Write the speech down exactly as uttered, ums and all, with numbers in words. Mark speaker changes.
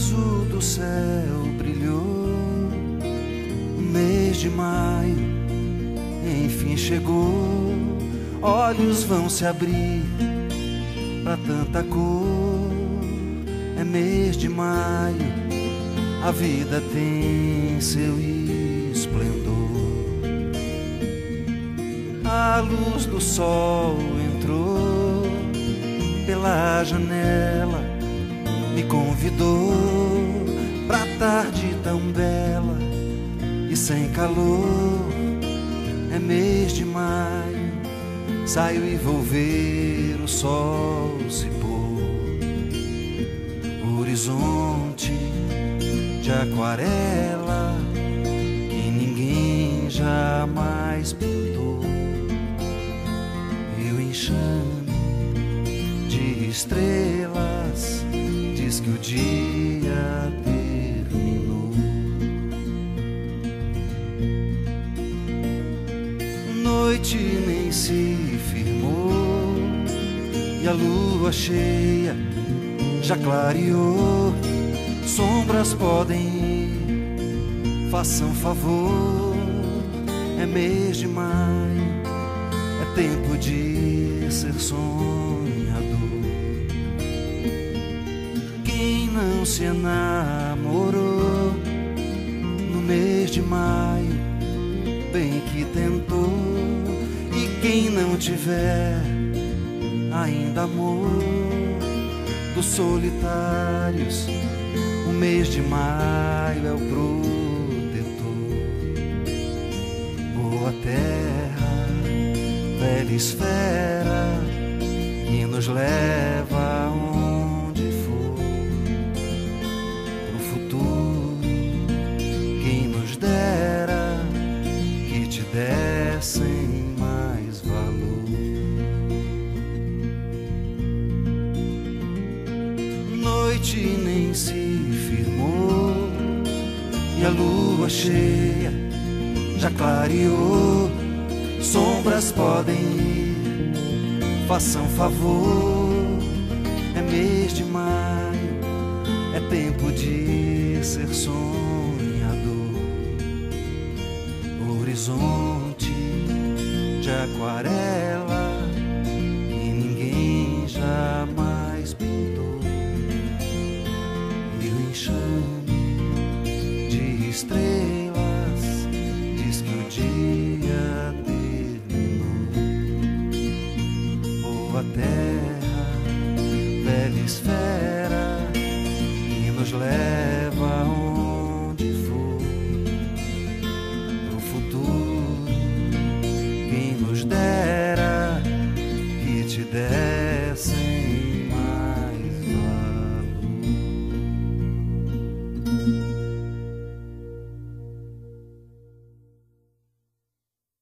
Speaker 1: azul do céu brilhou. O mês de maio enfim chegou. Olhos vão se abrir pra tanta cor. É mês de maio, a vida tem seu esplendor. A luz do sol entrou pela janela, me convidou pra tarde tão bela e sem calor. É mês de maio, saio e vou ver o sol se pôr. Horizonte de aquarela que ninguém jamais pintou. E o enxame de estrelas diz que o dia terminou. Noite nem se firmou e a lua cheia já clareou. Sombras podem ir, façam favor. É mês de maio, é tempo de ser sonhador. Quem não se enamorou no mês de maio, bem que tentou. E quem não tiver ainda amor dos solitários, o mês de maio é o protetor. Boa terra, velha esfera que nos leva aonde for. Pro futuro, quem nos dera que te dessem mais valor. Noite nem se firmou e a lua cheia já clareou. Sombras podem ir, façam favor. É mês de maio, é tempo de ser sonhador. Horizonte de aquarela que ninguém jamais pintou. E o enxame de estrelas diz que o dia terminou. Boa terra, velha esfera que nos leva aonde for. No futuro, quem nos dera que te dessem